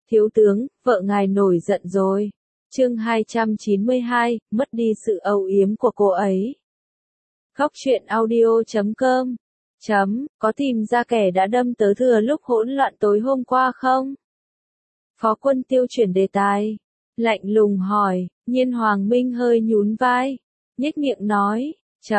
Thiếu tướng, vợ ngài nổi giận rồi. Chương 292, mất đi sự âu yếm của cô ấy. Góc truyện audio.com. Có tìm ra kẻ đã đâm tớ thừa lúc hỗn loạn tối hôm qua không? Phó Quân Tiêu chuyển đề tài. Lạnh lùng hỏi, Nhiên Hoàng Minh hơi nhún vai. Nhếch miệng nói,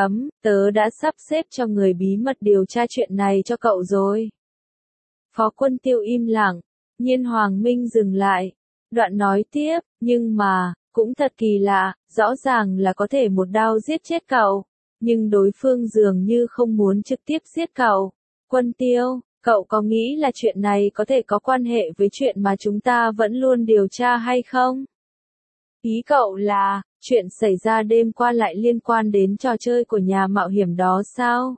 tớ đã sắp xếp cho người bí mật điều tra chuyện này cho cậu rồi. Phó Quân Tiêu im lặng. Nhiên Hoàng Minh dừng lại. Đoạn nói tiếp, nhưng mà, cũng thật kỳ lạ, rõ ràng là có thể một đao giết chết cậu. Nhưng đối phương dường như không muốn trực tiếp giết cậu. Quân Tiêu, cậu có nghĩ là chuyện này có thể có quan hệ với chuyện mà chúng ta vẫn luôn điều tra hay không? Ý cậu là, chuyện xảy ra đêm qua lại liên quan đến trò chơi của nhà mạo hiểm đó sao?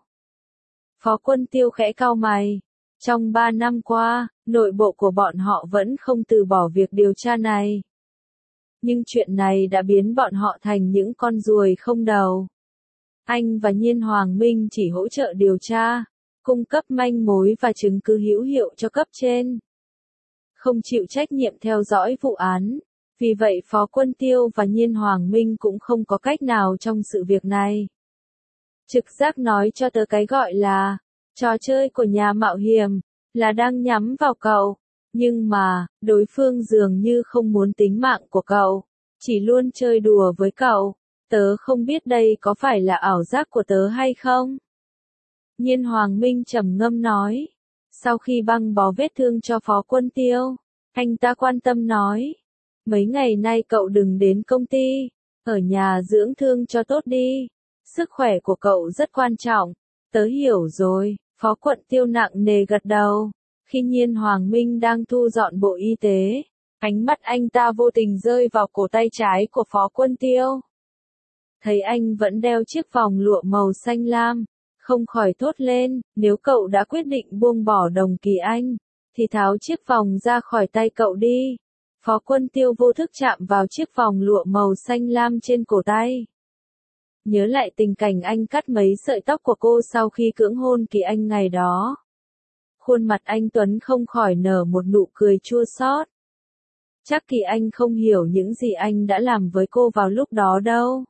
Phó Quân Tiêu khẽ cau mày. Trong 3 năm qua, nội bộ của bọn họ vẫn không từ bỏ việc điều tra này. Nhưng chuyện này đã biến bọn họ thành những con ruồi không đầu. Anh và Nhiên Hoàng Minh chỉ hỗ trợ điều tra, cung cấp manh mối và chứng cứ hữu hiệu cho cấp trên. Không chịu trách nhiệm theo dõi vụ án. Vì vậy Phó Quân Tiêu và Nhiên Hoàng Minh cũng không có cách nào trong sự việc này. Trực giác nói cho tớ cái gọi là trò chơi của nhà mạo hiểm là đang nhắm vào cậu. Nhưng mà, đối phương dường như không muốn tính mạng của cậu, chỉ luôn chơi đùa với cậu. Tớ không biết đây có phải là ảo giác của tớ hay không? Nhiên Hoàng Minh trầm ngâm nói. Sau khi băng bó vết thương cho Phó Quân Tiêu, anh ta quan tâm nói. Mấy ngày nay cậu đừng đến công ty, ở nhà dưỡng thương cho tốt đi. Sức khỏe của cậu rất quan trọng. Tớ hiểu rồi, Phó Quân Tiêu nặng nề gật đầu. Khi Nhiên Hoàng Minh đang thu dọn bộ y tế, ánh mắt anh ta vô tình rơi vào cổ tay trái của Phó Quân Tiêu. Thấy anh vẫn đeo chiếc vòng lụa màu xanh lam, không khỏi thốt lên, nếu cậu đã quyết định buông bỏ Đồng Kỳ Anh, thì tháo chiếc vòng ra khỏi tay cậu đi. Phó Quân Tiêu vô thức chạm vào chiếc vòng lụa màu xanh lam trên cổ tay. Nhớ lại tình cảnh anh cắt mấy sợi tóc của cô sau khi cưỡng hôn Kỳ Anh ngày đó. Khuôn mặt anh Tuấn không khỏi nở một nụ cười chua xót. Chắc Kỳ Anh không hiểu những gì anh đã làm với cô vào lúc đó đâu.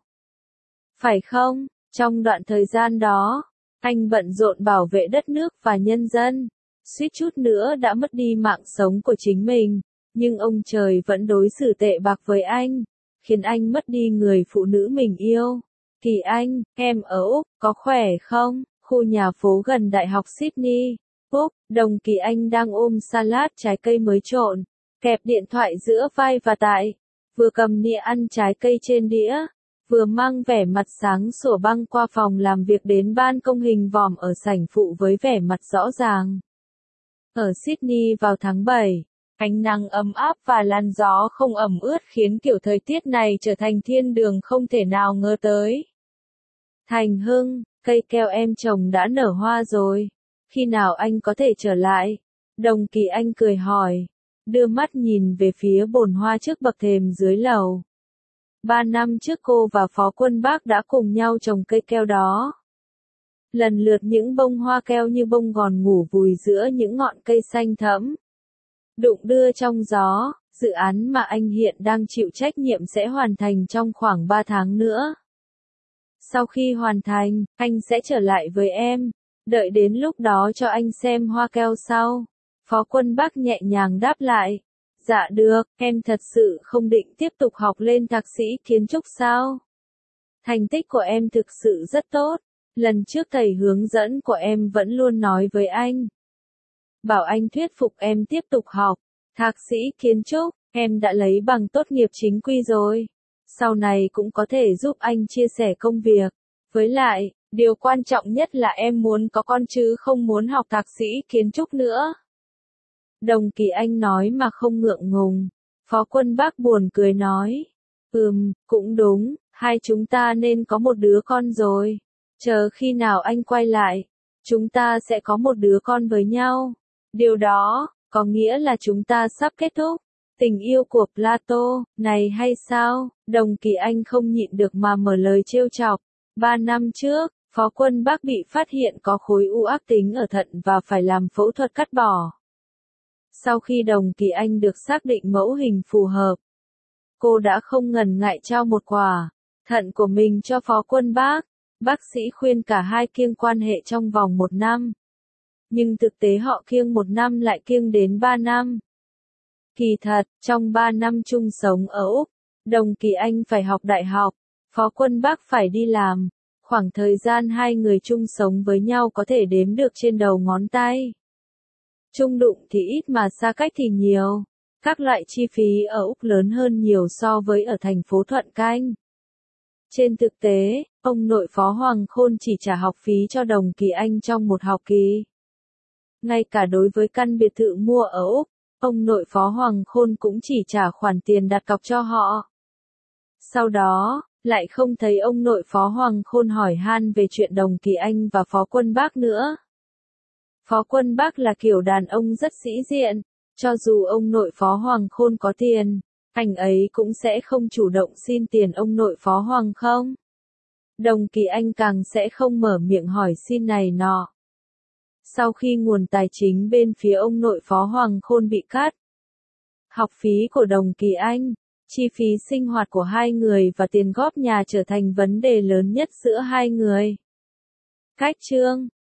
Phải không? Trong đoạn thời gian đó, anh bận rộn bảo vệ đất nước và nhân dân, suýt chút nữa đã mất đi mạng sống của chính mình, nhưng ông trời vẫn đối xử tệ bạc với anh, khiến anh mất đi người phụ nữ mình yêu. Kỳ Anh, em ở Úc, có khỏe không? Khu nhà phố gần Đại học Sydney, Úc, Đồng Kỳ Anh đang ôm salad trái cây mới trộn, kẹp điện thoại giữa vai và tai, vừa cầm nĩa ăn trái cây trên đĩa, vừa mang vẻ mặt sáng sủa băng qua phòng làm việc đến ban công hình vòm ở sảnh phụ với vẻ mặt rõ ràng. Ở Sydney vào tháng 7, ánh nắng ấm áp và làn gió không ẩm ướt khiến kiểu thời tiết này trở thành thiên đường không thể nào ngờ tới. Thành Hưng, cây keo em trồng đã nở hoa rồi. Khi nào anh có thể trở lại? Đồng Kỳ Anh cười hỏi, đưa mắt nhìn về phía bồn hoa trước bậc thềm dưới lầu. 3 năm trước cô và Phó Quân Bác đã cùng nhau trồng cây keo đó. Lần lượt những bông hoa keo như bông gòn ngủ vùi giữa những ngọn cây xanh thẫm. Đụng đưa trong gió, dự án mà anh hiện đang chịu trách nhiệm sẽ hoàn thành trong khoảng 3 tháng nữa. Sau khi hoàn thành, anh sẽ trở lại với em. Đợi đến lúc đó cho anh xem hoa keo sau. Phó Quân Bác nhẹ nhàng đáp lại. Dạ được, em thật sự không định tiếp tục học lên thạc sĩ kiến trúc sao? Thành tích của em thực sự rất tốt. Lần trước thầy hướng dẫn của em vẫn luôn nói với anh. Bảo anh thuyết phục em tiếp tục học. Thạc sĩ kiến trúc, em đã lấy bằng tốt nghiệp chính quy rồi. Sau này cũng có thể giúp anh chia sẻ công việc. Với lại, điều quan trọng nhất là em muốn có con chứ không muốn học thạc sĩ kiến trúc nữa. Đồng Kỳ Anh nói mà không ngượng ngùng. Phó Quân Bác buồn cười nói. Cũng đúng, hai chúng ta nên có một đứa con rồi. Chờ khi nào anh quay lại, chúng ta sẽ có một đứa con với nhau. Điều đó, có nghĩa là chúng ta sắp kết thúc tình yêu của Plato, này hay sao? Đồng Kỳ Anh không nhịn được mà mở lời trêu chọc. 3 năm trước, Phó Quân Bác bị phát hiện có khối u ác tính ở thận và phải làm phẫu thuật cắt bỏ. Sau khi Đồng Kỳ Anh được xác định mẫu hình phù hợp, cô đã không ngần ngại trao một quả thận của mình cho Phó Quân Bác. Bác sĩ khuyên cả hai kiêng quan hệ trong vòng 1 năm. Nhưng thực tế họ kiêng 1 năm lại kiêng đến 3 năm. Kỳ thật, trong 3 năm chung sống ở Úc, Đồng Kỳ Anh phải học đại học, Phó Quân Bác phải đi làm. Khoảng thời gian hai người chung sống với nhau có thể đếm được trên đầu ngón tay. Chung đụng thì ít mà xa cách thì nhiều. Các loại chi phí ở Úc lớn hơn nhiều so với ở thành phố Thuận Canh. Trên thực tế, ông nội Phó Hoàng Khôn chỉ trả học phí cho Đồng Kỳ Anh trong một học kỳ. Ngay cả đối với căn biệt thự mua ở Úc, ông nội Phó Hoàng Khôn cũng chỉ trả khoản tiền đặt cọc cho họ. Sau đó, lại không thấy ông nội Phó Hoàng Khôn hỏi han về chuyện Đồng Kỳ Anh và Phó Quân Bác nữa. Phó Quân Bác là kiểu đàn ông rất sĩ diện, cho dù ông nội Phó Hoàng Khôn có tiền, anh ấy cũng sẽ không chủ động xin tiền ông nội Phó Hoàng không. Đồng Kỳ Anh càng sẽ không mở miệng hỏi xin này nọ. Sau khi nguồn tài chính bên phía ông nội Phó Hoàng Khôn bị cắt, học phí của Đồng Kỳ Anh, chi phí sinh hoạt của hai người và tiền góp nhà trở thành vấn đề lớn nhất giữa hai người. Cách chương